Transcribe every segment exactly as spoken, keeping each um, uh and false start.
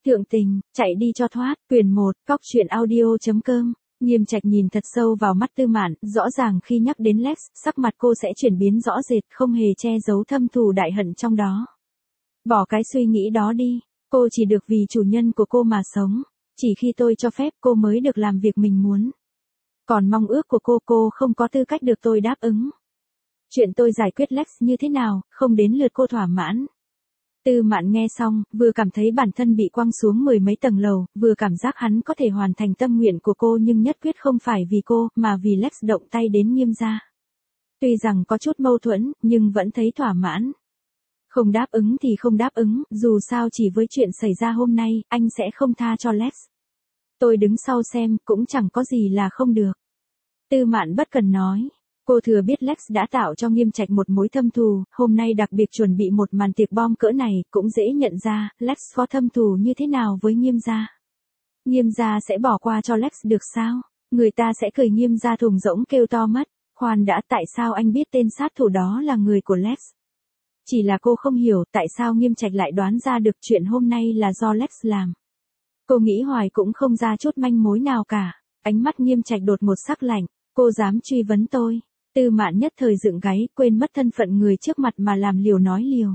Thượng tình, chạy đi cho thoát, quyển một, cóc truyện audio.com. Nghiêm Trạch nhìn thật sâu vào mắt Tư Mạn, rõ ràng khi nhắc đến Lex, sắc mặt cô sẽ chuyển biến rõ rệt, không hề che giấu thâm thù đại hận trong đó. Bỏ cái suy nghĩ đó đi, cô chỉ được vì chủ nhân của cô mà sống, chỉ khi tôi cho phép cô mới được làm việc mình muốn. Còn mong ước của cô cô không có tư cách được tôi đáp ứng. Chuyện tôi giải quyết Lex như thế nào, không đến lượt cô thỏa mãn. Tư Mạn nghe xong, vừa cảm thấy bản thân bị quăng xuống mười mấy tầng lầu, vừa cảm giác hắn có thể hoàn thành tâm nguyện của cô nhưng nhất quyết không phải vì cô, mà vì Lex động tay đến Nghiêm gia. Tuy rằng có chút mâu thuẫn, nhưng vẫn thấy thỏa mãn. Không đáp ứng thì không đáp ứng, dù sao chỉ với chuyện xảy ra hôm nay, anh sẽ không tha cho Lex. Tôi đứng sau xem, cũng chẳng có gì là không được. Tư Mạn bất cần nói. Cô thừa biết Lex đã tạo cho Nghiêm Trạch một mối thâm thù, hôm nay đặc biệt chuẩn bị một màn tiệc bom cỡ này, cũng dễ nhận ra, Lex có thâm thù như thế nào với Nghiêm gia. Nghiêm gia sẽ bỏ qua cho Lex được sao? Người ta sẽ cười Nghiêm gia thùng rỗng kêu to mất. Khoan đã, tại sao anh biết tên sát thủ đó là người của Lex? Chỉ là cô không hiểu tại sao Nghiêm Trạch lại đoán ra được chuyện hôm nay là do Lex làm. Cô nghĩ hoài cũng không ra chút manh mối nào cả. Ánh mắt Nghiêm Trạch đột một sắc lạnh. Cô dám truy vấn tôi? Tư Mạn nhất thời dựng gáy, quên mất thân phận người trước mặt mà làm liều nói liều.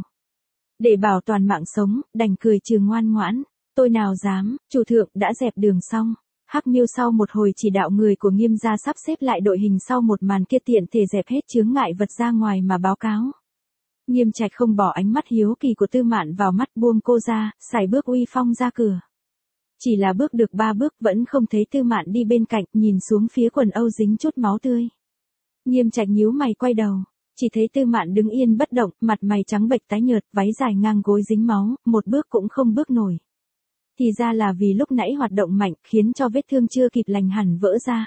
Để bảo toàn mạng sống, đành cười trừ ngoan ngoãn. Tôi nào dám, chủ thượng đã dẹp đường xong. Hắc Miêu sau một hồi chỉ đạo người của Nghiêm gia sắp xếp lại đội hình sau một màn kia tiện thể dẹp hết chướng ngại vật ra ngoài mà báo cáo. Nghiêm Trạch không bỏ ánh mắt hiếu kỳ của Tư Mạn vào mắt, buông cô ra, sải bước uy phong ra cửa. Chỉ là bước được ba bước vẫn không thấy Tư Mạn đi bên cạnh, nhìn xuống phía quần âu dính chút máu tươi. Nghiêm Trạch nhíu mày quay đầu, chỉ thấy Tư Mạn đứng yên bất động, mặt mày trắng bệch tái nhợt, váy dài ngang gối dính máu, một bước cũng không bước nổi. Thì ra là vì lúc nãy hoạt động mạnh, khiến cho vết thương chưa kịp lành hẳn vỡ ra.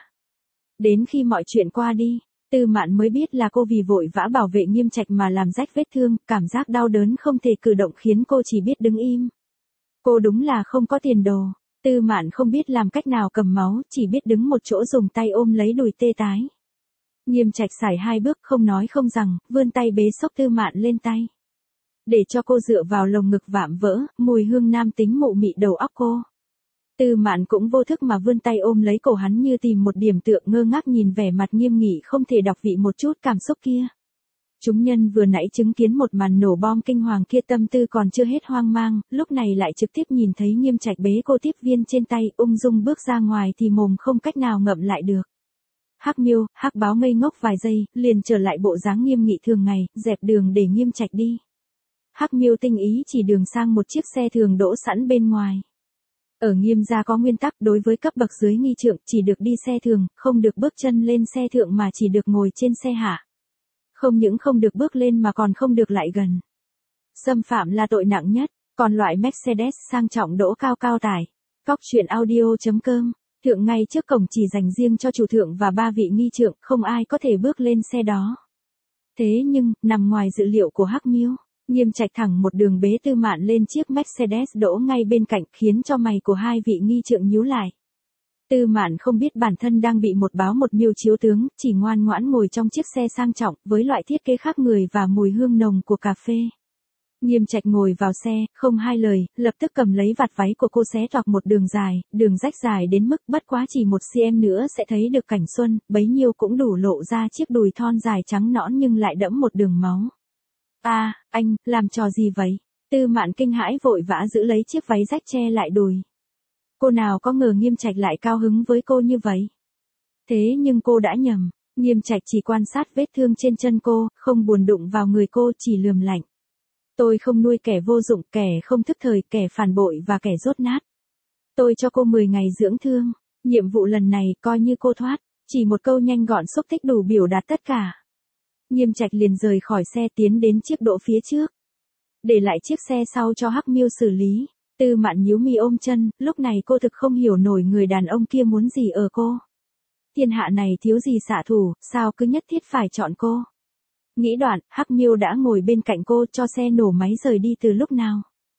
Đến khi mọi chuyện qua đi, Tư Mạn mới biết là cô vì vội vã bảo vệ Nghiêm Trạch mà làm rách vết thương, cảm giác đau đớn không thể cử động khiến cô chỉ biết đứng im. Cô đúng là không có tiền đồ. Tư Mạn không biết làm cách nào cầm máu, chỉ biết đứng một chỗ dùng tay ôm lấy đùi tê tái. Nghiêm Trạch sải hai bước không nói không rằng, vươn tay bế xốc Tư Mạn lên tay. Để cho cô dựa vào lồng ngực vạm vỡ, mùi hương nam tính mụ mị đầu óc cô. Tư Mạn cũng vô thức mà vươn tay ôm lấy cổ hắn như tìm một điểm tựa, ngơ ngác nhìn vẻ mặt nghiêm nghị không thể đọc vị một chút cảm xúc kia. Chúng nhân vừa nãy chứng kiến một màn nổ bom kinh hoàng kia tâm tư còn chưa hết hoang mang, lúc này lại trực tiếp nhìn thấy Nghiêm Trạch bế cô tiếp viên trên tay, ung dung bước ra ngoài thì mồm không cách nào ngậm lại được. Hắc Miêu, Hắc Báo ngây ngốc vài giây, liền trở lại bộ dáng nghiêm nghị thường ngày, dẹp đường để Nghiêm Trạch đi. Hắc Miêu tinh ý chỉ đường sang một chiếc xe thường đỗ sẵn bên ngoài. Ở Nghiêm gia có nguyên tắc đối với cấp bậc dưới nghi trượng chỉ được đi xe thường, không được bước chân lên xe thượng mà chỉ được ngồi trên xe hạ. Không những không được bước lên mà còn không được lại gần. Xâm phạm là tội nặng nhất, còn loại Mercedes sang trọng đỗ cao cao tải. Cóc truyện audio.com, thượng ngay trước cổng chỉ dành riêng cho chủ thượng và ba vị nghi trượng, không ai có thể bước lên xe đó. Thế nhưng, nằm ngoài dự liệu của Hắc Miêu, Nghiêm Trạch thẳng một đường bế Tư Mạn lên chiếc Mercedes đỗ ngay bên cạnh, khiến cho mày của hai vị nghi trượng nhíu lại. Tư Mạn không biết bản thân đang bị một báo một miêu chiếu tướng, chỉ ngoan ngoãn ngồi trong chiếc xe sang trọng, với loại thiết kế khác người và mùi hương nồng của cà phê. Nghiêm Trạch ngồi vào xe, không hai lời, lập tức cầm lấy vạt váy của cô xé toạc một đường dài, đường rách dài đến mức bất quá chỉ một xăng-ti-mét nữa sẽ thấy được cảnh xuân, bấy nhiêu cũng đủ lộ ra chiếc đùi thon dài trắng nõn nhưng lại đẫm một đường máu. A, à, anh, làm trò gì vậy? Tư Mạn kinh hãi vội vã giữ lấy chiếc váy rách che lại đùi. Cô nào có ngờ Nghiêm Trạch lại cao hứng với cô như vậy. Thế nhưng cô đã nhầm, Nghiêm Trạch chỉ quan sát vết thương trên chân cô, không buồn đụng vào người cô, chỉ lườm lạnh. Tôi không nuôi kẻ vô dụng, kẻ không thức thời, kẻ phản bội và kẻ dốt nát. Tôi cho cô mười ngày dưỡng thương, nhiệm vụ lần này coi như cô thoát, chỉ một câu nhanh gọn xúc tích đủ biểu đạt tất cả. Nghiêm Trạch liền rời khỏi xe tiến đến chiếc đỗ phía trước. Để lại chiếc xe sau cho Hắc Miêu xử lý. Tư Mạn nhíu mi ôm chân, lúc này cô thực không hiểu nổi người đàn ông kia muốn gì ở cô. Thiên hạ này thiếu gì xạ thủ, sao cứ nhất thiết phải chọn cô. Nghĩ đoạn, Hắc Miêu đã ngồi bên cạnh cô cho xe nổ máy rời đi từ lúc nào.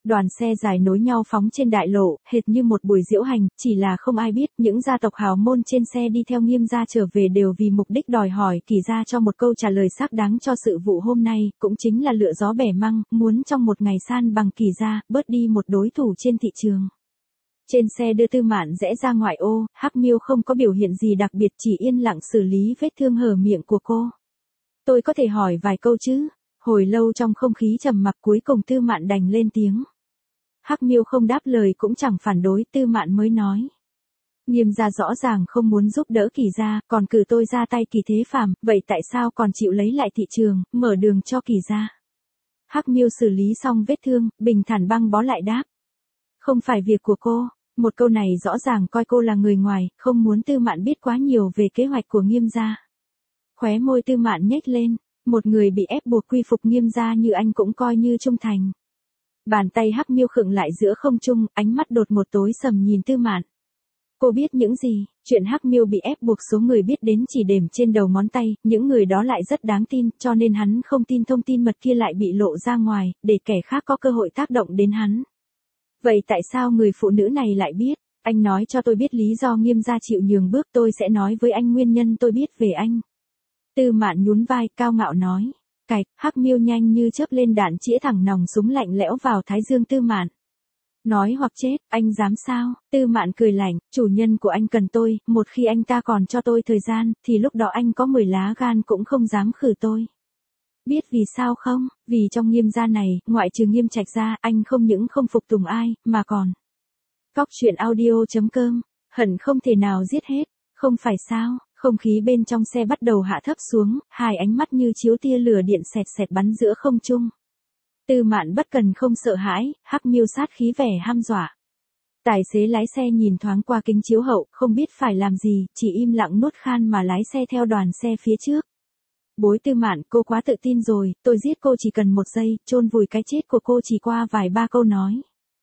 Đoàn xe dài nối nhau phóng trên đại lộ, hệt như một buổi diễu hành, chỉ là không ai biết những gia tộc hào môn trên xe đi theo Nghiêm gia trở về đều vì mục đích đòi hỏi Kỳ gia cho một câu trả lời xác đáng cho sự vụ hôm nay, cũng chính là lựa gió bẻ măng, muốn trong một ngày san bằng Kỳ gia, bớt đi một đối thủ trên thị trường. Trên xe đưa Tư Mạn rẽ ra ngoại ô, Hắc Miêu không có biểu hiện gì đặc biệt, chỉ yên lặng xử lý vết thương hở miệng của cô. Tôi có thể hỏi vài câu chứ? Hồi lâu trong không khí trầm mặc cuối cùng Tư Mạn đành lên tiếng. Hắc Miêu không đáp lời cũng chẳng phản đối, Tư Mạn mới nói. Nghiêm gia rõ ràng không muốn giúp đỡ Kỳ gia, còn cử tôi ra tay Kỳ Thế Phàm, vậy tại sao còn chịu lấy lại thị trường, mở đường cho Kỳ gia? Hắc Miêu xử lý xong vết thương, bình thản băng bó lại đáp. Không phải việc của cô. Một câu này rõ ràng coi cô là người ngoài, không muốn Tư Mạn biết quá nhiều về kế hoạch của Nghiêm gia. Khóe môi Tư Mạn nhếch lên, một người bị ép buộc quy phục Nghiêm gia như anh cũng coi như trung thành. Bàn tay Hắc Miêu khựng lại giữa không trung, ánh mắt đột ngột tối sầm nhìn Tư Mạn. Cô biết những gì? Chuyện Hắc Miêu bị ép buộc số người biết đến chỉ đếm trên đầu ngón tay, những người đó lại rất đáng tin, cho nên hắn không tin thông tin mật kia lại bị lộ ra ngoài, để kẻ khác có cơ hội tác động đến hắn. Vậy tại sao người phụ nữ này lại biết? Anh nói cho tôi biết lý do Nghiêm gia chịu nhường bước, tôi sẽ nói với anh nguyên nhân tôi biết về anh. Tư Mạn nhún vai, cao ngạo nói. Cạch, Hắc Miêu nhanh như chớp lên đạn chĩa thẳng nòng súng lạnh lẽo vào thái dương Tư Mạn. Nói hoặc chết, anh dám sao? Tư Mạn cười lạnh, chủ nhân của anh cần tôi, một khi anh ta còn cho tôi thời gian, thì lúc đó anh có mười lá gan cũng không dám khử tôi. Biết vì sao không? Vì trong Nghiêm gia này, ngoại trừ Nghiêm Trạch ra, anh không những không phục tùng ai, mà còn. Cóc truyện audio chấm com, hận không thể nào giết hết, không phải sao? Không khí bên trong xe bắt đầu hạ thấp xuống, hai ánh mắt như chiếu tia lửa điện xẹt xẹt bắn giữa không trung. Tư Mạn bất cần không sợ hãi, Hắc Miêu sát khí vẻ ham dọa. Tài xế lái xe nhìn thoáng qua kính chiếu hậu, không biết phải làm gì, chỉ im lặng nuốt khan mà lái xe theo đoàn xe phía trước. Bối Tư Mạn, cô quá tự tin rồi, tôi giết cô chỉ cần một giây, chôn vùi cái chết của cô chỉ qua vài ba câu nói.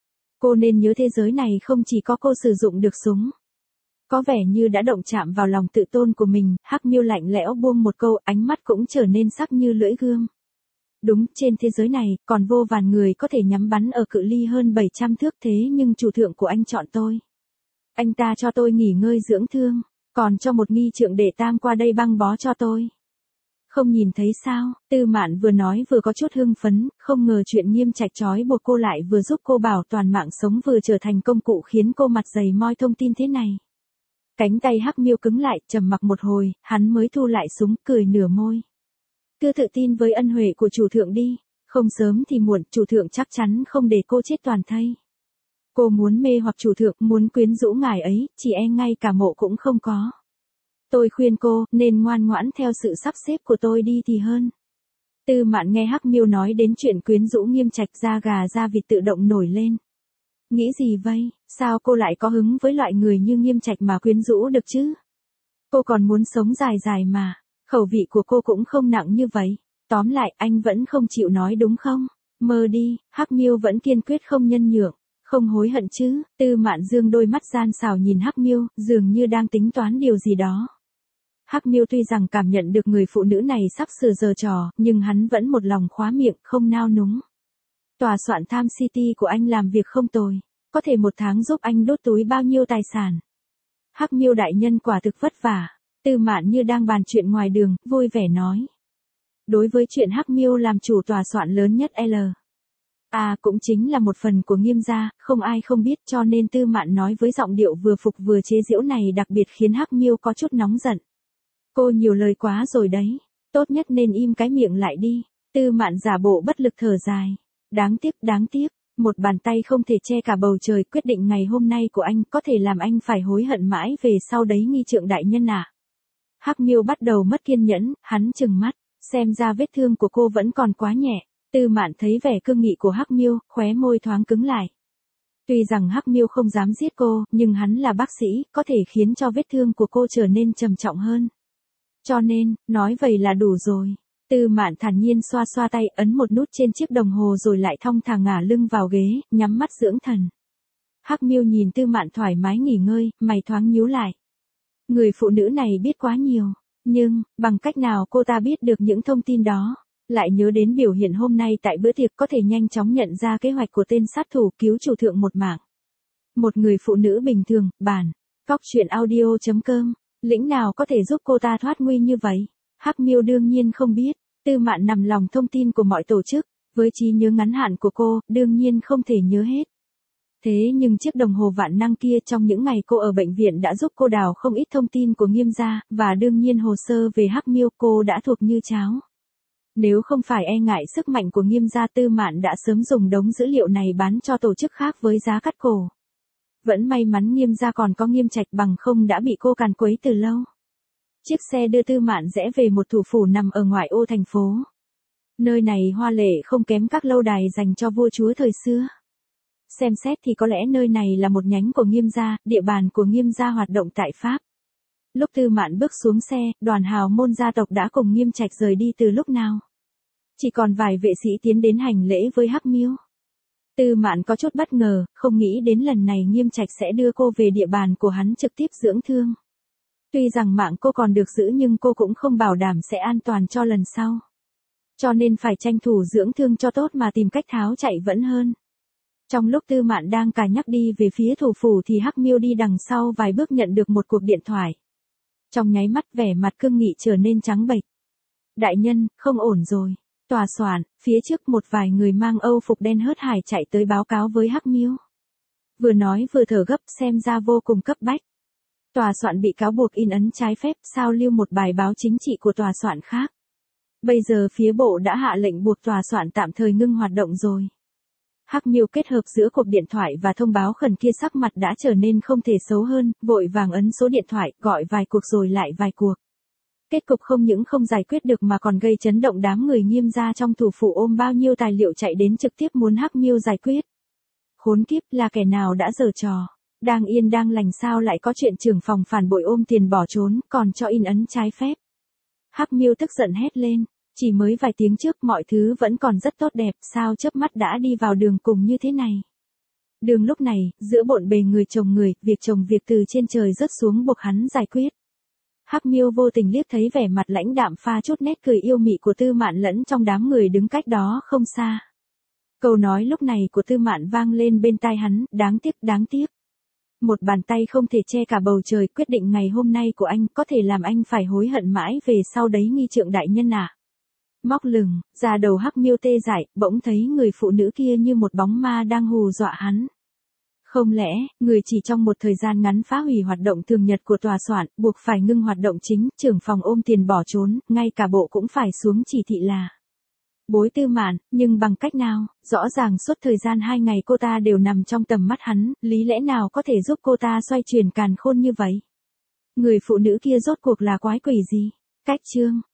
Cô nên nhớ thế giới này không chỉ có cô sử dụng được súng. Có vẻ như đã động chạm vào lòng tự tôn của mình, Hắc Miêu lạnh lẽo buông một câu, ánh mắt cũng trở nên sắc như lưỡi gươm. Đúng, trên thế giới này, còn vô vàn người có thể nhắm bắn ở cự ly hơn bảy trăm thước thế nhưng chủ thượng của anh chọn tôi. Anh ta cho tôi nghỉ ngơi dưỡng thương, còn cho một nghi trượng đệ tam qua đây băng bó cho tôi. Không nhìn thấy sao? Tư Mạn vừa nói vừa có chút hưng phấn, không ngờ chuyện Nghiêm Trạch trói buộc cô lại vừa giúp cô bảo toàn mạng sống vừa trở thành công cụ khiến cô mặt dày moi thông tin thế này. Cánh tay Hắc Miêu cứng lại, trầm mặc một hồi, hắn mới thu lại súng, cười nửa môi. Cứ tự tin với ân huệ của chủ thượng đi, không sớm thì muộn, chủ thượng chắc chắn không để cô chết toàn thây. Cô muốn mê hoặc chủ thượng, muốn quyến rũ ngài ấy, chỉ e ngay cả mộ cũng không có. Tôi khuyên cô, nên ngoan ngoãn theo sự sắp xếp của tôi đi thì hơn. Tư Mạn nghe Hắc Miêu nói đến chuyện quyến rũ Nghiêm Trạch, da gà da vịt tự động nổi lên. Nghĩ gì vậy, sao cô lại có hứng với loại người như Nghiêm Trạch mà quyến rũ được chứ? Cô còn muốn sống dài dài mà, khẩu vị của cô cũng không nặng như vậy. Tóm lại, anh vẫn không chịu nói đúng không? Mơ đi, Hắc Miêu vẫn kiên quyết không nhân nhượng. Không hối hận chứ? Tư Mạn dương đôi mắt gian xảo nhìn Hắc Miêu, dường như đang tính toán điều gì đó. Hắc Miêu tuy rằng cảm nhận được người phụ nữ này sắp sửa giở trò, nhưng hắn vẫn một lòng khóa miệng, không nao núng. Tòa soạn Tham City của anh làm việc không tồi, có thể một tháng giúp anh đốt túi bao nhiêu tài sản. Hắc Miêu đại nhân quả thực vất vả. Tư Mạn như đang bàn chuyện ngoài đường, vui vẻ nói. Đối với chuyện Hắc Miêu làm chủ tòa soạn lớn nhất L. À cũng chính là một phần của Nghiêm gia, không ai không biết, cho nên Tư Mạn nói với giọng điệu vừa phục vừa chế giễu này đặc biệt khiến Hắc Miêu có chút nóng giận. Cô nhiều lời quá rồi đấy, tốt nhất nên im cái miệng lại đi. Tư Mạn giả bộ bất lực thở dài. Đáng tiếc, đáng tiếc, một bàn tay không thể che cả bầu trời, quyết định ngày hôm nay của anh có thể làm anh phải hối hận mãi về sau đấy nghi trượng đại nhân à. Hắc Miêu bắt đầu mất kiên nhẫn, hắn trừng mắt, xem ra vết thương của cô vẫn còn quá nhẹ. Tư Mạn thấy vẻ cương nghị của Hắc Miêu, khóe môi thoáng cứng lại. Tuy rằng Hắc Miêu không dám giết cô, nhưng hắn là bác sĩ, có thể khiến cho vết thương của cô trở nên trầm trọng hơn. Cho nên, nói vậy là đủ rồi. Tư Mạn thản nhiên xoa xoa tay, ấn một nút trên chiếc đồng hồ rồi lại thong thả ngả lưng vào ghế, nhắm mắt dưỡng thần. Hắc Miêu nhìn Tư Mạn thoải mái nghỉ ngơi, mày thoáng nhíu lại. Người phụ nữ này biết quá nhiều, nhưng, bằng cách nào cô ta biết được những thông tin đó? Lại nhớ đến biểu hiện hôm nay tại bữa tiệc có thể nhanh chóng nhận ra kế hoạch của tên sát thủ cứu chủ thượng một mạng. Một người phụ nữ bình thường, bản. Cóc truyện audio chấm com. Lĩnh nào có thể giúp cô ta thoát nguy như vậy? Hắc Miêu đương nhiên không biết. Tư Mạn nằm lòng thông tin của mọi tổ chức. Với trí nhớ ngắn hạn của cô, đương nhiên không thể nhớ hết. Thế nhưng chiếc đồng hồ vạn năng kia trong những ngày cô ở bệnh viện đã giúp cô đào không ít thông tin của Nghiêm gia, và đương nhiên hồ sơ về Hắc Miêu cô đã thuộc như cháo. Nếu không phải e ngại sức mạnh của Nghiêm gia, Tư Mạn đã sớm dùng đống dữ liệu này bán cho tổ chức khác với giá cắt cổ. Vẫn may mắn Nghiêm gia còn có Nghiêm Trạch, bằng không đã bị cô càn quấy từ lâu. Chiếc xe đưa Tư Mạn rẽ về một thủ phủ nằm ở ngoại ô thành phố. Nơi này hoa lệ không kém các lâu đài dành cho vua chúa thời xưa. Xem xét thì có lẽ nơi này là một nhánh của Nghiêm gia, địa bàn của Nghiêm gia hoạt động tại Pháp. Lúc Tư Mạn bước xuống xe, đoàn hào môn gia tộc đã cùng Nghiêm Trạch rời đi từ lúc nào. Chỉ còn vài vệ sĩ tiến đến hành lễ với Hắc Miêu. Tư Mạn có chút bất ngờ, không nghĩ đến lần này Nghiêm Trạch sẽ đưa cô về địa bàn của hắn trực tiếp dưỡng thương. Tuy rằng mạng cô còn được giữ nhưng cô cũng không bảo đảm sẽ an toàn cho lần sau. Cho nên phải tranh thủ dưỡng thương cho tốt mà tìm cách tháo chạy vẫn hơn. Trong lúc Tư Mạn đang cà nhắc đi về phía thủ phủ thì Hắc Miêu đi đằng sau vài bước nhận được một cuộc điện thoại. Trong nháy mắt vẻ mặt cương nghị trở nên trắng bệch. Đại nhân, không ổn rồi. Tòa soạn, phía trước một vài người mang âu phục đen hớt hải chạy tới báo cáo với Hắc Miêu. Vừa nói vừa thở gấp, xem ra vô cùng cấp bách. Tòa soạn bị cáo buộc in ấn trái phép, sao lưu một bài báo chính trị của tòa soạn khác. Bây giờ phía bộ đã hạ lệnh buộc tòa soạn tạm thời ngưng hoạt động rồi. Hắc Miêu kết hợp giữa cuộc điện thoại và thông báo khẩn kia, sắc mặt đã trở nên không thể xấu hơn, vội vàng ấn số điện thoại, gọi vài cuộc rồi lại vài cuộc. Kết cục không những không giải quyết được mà còn gây chấn động, đám người Nghiêm gia trong thủ phủ ôm bao nhiêu tài liệu chạy đến trực tiếp muốn Hắc Miêu giải quyết. Khốn kiếp, là kẻ nào đã giở trò. Đang yên đang lành sao lại có chuyện trưởng phòng phản bội ôm tiền bỏ trốn, còn cho in ấn trái phép. Hắc Miêu tức giận hét lên. Chỉ mới vài tiếng trước mọi thứ vẫn còn rất tốt đẹp, sao chớp mắt đã đi vào đường cùng như thế này. Đường lúc này, giữa bộn bề người chồng người, việc chồng việc từ trên trời rớt xuống buộc hắn giải quyết. Hắc Miêu vô tình liếc thấy vẻ mặt lãnh đạm pha chút nét cười yêu mị của Tư Mạn lẫn trong đám người đứng cách đó không xa. Câu nói lúc này của Tư Mạn vang lên bên tai hắn, đáng tiếc, đáng tiếc. Một bàn tay không thể che cả bầu trời, quyết định ngày hôm nay của anh có thể làm anh phải hối hận mãi về sau đấy nghi trượng đại nhân à. Móc lừng, da đầu Hắc Miêu tê dại, bỗng thấy người phụ nữ kia như một bóng ma đang hù dọa hắn. Không lẽ, người chỉ trong một thời gian ngắn phá hủy hoạt động thường nhật của tòa soạn, buộc phải ngưng hoạt động chính, trưởng phòng ôm tiền bỏ trốn, ngay cả bộ cũng phải xuống chỉ thị là bối Tư Mạn, nhưng bằng cách nào? Rõ ràng suốt thời gian hai ngày cô ta đều nằm trong tầm mắt hắn, lý lẽ nào có thể giúp cô ta xoay chuyển càn khôn như vậy? Người phụ nữ kia rốt cuộc là quái quỷ gì? Cách chương